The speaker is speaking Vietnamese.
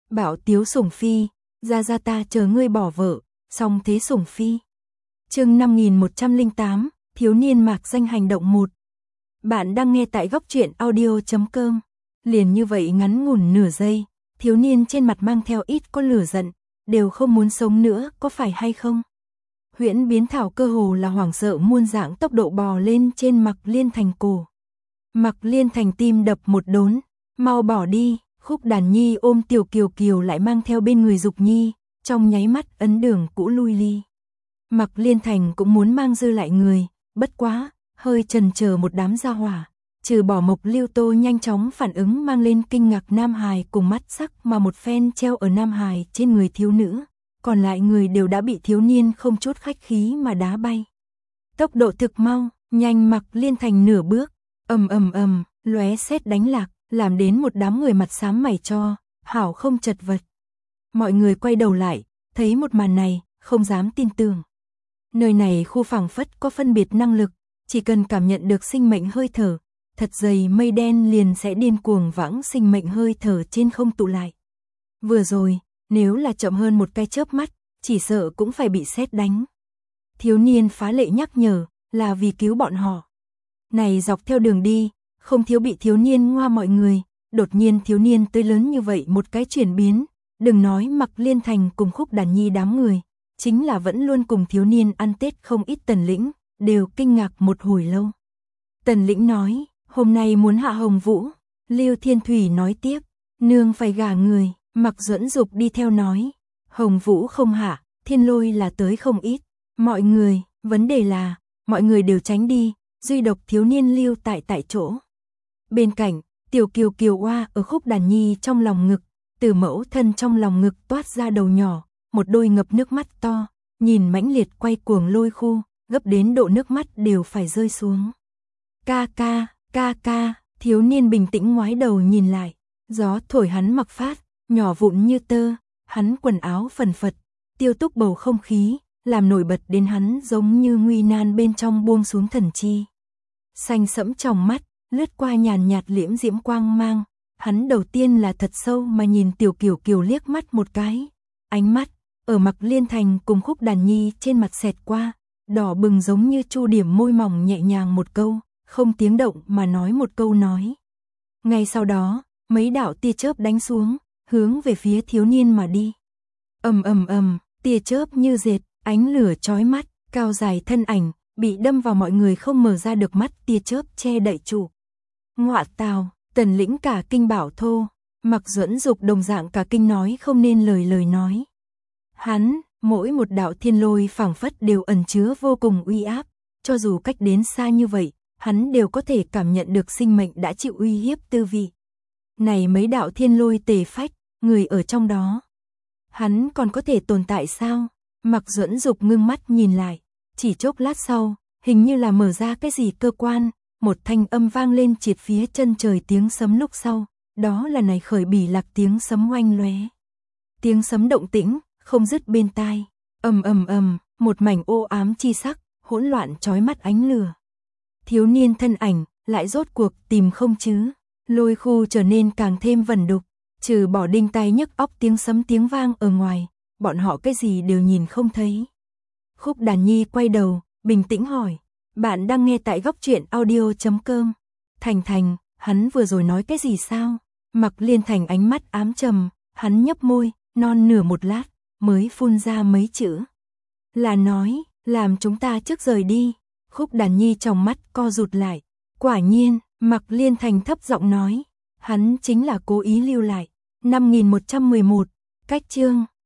Bảo Tiếu sủng phi, ra ta chờ ngươi bỏ vợ, song thế sủng phi. Chương 5108, thiếu niên mạc danh hành động 1. Bạn đang nghe tại góc truyện audio.com. Liền như vậy ngắn ngủn nửa giây, thiếu niên trên mặt mang theo ít có lửa giận, đều không muốn sống nữa, có phải hay không? Huyễn Biến Thảo cơ hồ là hoảng sợ muôn dạng tốc độ bò lên trên Mạc Liên Thành cổ. Mạc Liên Thành tim đập một đốn, mau bỏ đi. Khúc Đàn Nhi ôm Tiểu Kiều Kiều lại mang theo bên người Dục Nhi, trong nháy mắt ấn đường cũ lui ly. Mạc Liên Thành cũng muốn mang dư lại người, bất quá, hơi chần chờ một đám gia hỏa, trừ bỏ Mộc Lưu Tô nhanh chóng phản ứng mang lên kinh ngạc nam hài cùng mắt sắc mà một phen treo ở nam hài trên người thiếu nữ, còn lại người đều đã bị thiếu niên không chút khách khí mà đá bay. Tốc độ thực mau, nhanh. Mạc Liên Thành nửa bước, ầm, lóe sét đánh lạc, làm đến một đám người mặt xám mày cho, hảo không chật vật. Mọi người quay đầu lại, thấy một màn này, không dám tin tưởng. Nơi này khu phảng phất có phân biệt năng lực, chỉ cần cảm nhận được sinh mệnh hơi thở, thật dày mây đen liền sẽ điên cuồng vãng sinh mệnh hơi thở trên không tụ lại. Vừa rồi, nếu là chậm hơn một cái chớp mắt, chỉ sợ cũng phải bị sét đánh. Thiếu niên phá lệ nhắc nhở, là vì cứu bọn họ. Này dọc theo đường đi, không thiếu bị thiếu niên ngoa mọi người, đột nhiên thiếu niên tới lớn như vậy một cái chuyển biến, đừng nói Mạc Liên Thành cùng Khúc Đàn Nhi đám người, chính là vẫn luôn cùng thiếu niên ăn Tết không ít Tần Lĩnh, đều kinh ngạc một hồi lâu. Tần Lĩnh nói, hôm nay muốn hạ Hồng Vũ. Lưu Thiên Thủy nói tiếp, nương phải gả người. Mạc Duẫn Dục đi theo nói, Hồng Vũ không hạ, Thiên Lôi là tới không ít. Mọi người, vấn đề là, mọi người đều tránh đi, duy độc thiếu niên lưu tại chỗ. Bên cạnh, Tiểu Kiều Kiều oa ở Khúc Đàn Nhi trong lòng ngực, từ mẫu thân trong lòng ngực toát ra đầu nhỏ, một đôi ngập nước mắt to, nhìn mãnh liệt quay cuồng Lôi khu, gấp đến độ nước mắt đều phải rơi xuống. Ca, thiếu niên bình tĩnh ngoái đầu nhìn lại, gió thổi hắn mặc phát, nhỏ vụn như tơ, hắn quần áo phần phật, tiêu túc bầu không khí, làm nổi bật đến hắn giống như nguy nan bên trong buông xuống thần chi. Xanh sẫm trong mắt, lướt qua nhàn nhạt liễm diễm quang mang, hắn đầu tiên là thật sâu mà nhìn Tiểu Kiều Kiều liếc mắt một cái, ánh mắt ở Mạc Liên Thành cùng Khúc Đàn Nhi trên mặt xẹt qua, đỏ bừng giống như chu điểm môi mỏng nhẹ nhàng một câu, không tiếng động mà nói một câu nói. Ngay sau đó, mấy đạo tia chớp đánh xuống, hướng về phía thiếu niên mà đi. Ầm, tia chớp như dệt, ánh lửa chói mắt, cao dài thân ảnh bị đâm vào mọi người không mở ra được mắt, tia chớp che đậy trụ. Ngọa tào, Tần Lĩnh cả kinh bảo thô, Mạc Duẫn Dục đồng dạng cả kinh nói không nên lời nói. Hắn, mỗi một đạo thiên lôi phảng phất đều ẩn chứa vô cùng uy áp, cho dù cách đến xa như vậy, hắn đều có thể cảm nhận được sinh mệnh đã chịu uy hiếp tư vị. Này mấy đạo thiên lôi tề phách, người ở trong đó, hắn còn có thể tồn tại sao? Mạc Duẫn Dục ngưng mắt nhìn lại, chỉ chốc lát sau, hình như là mở ra cái gì cơ quan, một thanh âm vang lên triệt phía chân trời tiếng sấm lúc sau, đó là này khởi bỉ lạc tiếng sấm oanh lóe. Tiếng sấm động tĩnh, không dứt bên tai, ầm, một mảnh ô ám chi sắc, hỗn loạn chói mắt ánh lửa. Thiếu niên thân ảnh, lại rốt cuộc tìm không chứ, Lôi khu trở nên càng thêm vẩn đục, trừ bỏ đinh tai nhức óc tiếng sấm tiếng vang ở ngoài, bọn họ cái gì đều nhìn không thấy. Khúc Đàn Nhi quay đầu, bình tĩnh hỏi, bạn đang nghe tại góc truyện audio.com. Thành, hắn vừa rồi nói cái gì sao? Mạc Liên Thành ánh mắt ám trầm, hắn nhấp môi, non nửa một lát, mới phun ra mấy chữ. Là nói, làm chúng ta trước rời đi. Khúc Đàn Nhi trong mắt co rụt lại. Quả nhiên, Mạc Liên Thành thấp giọng nói, hắn chính là cố ý lưu lại. 5111, cách chương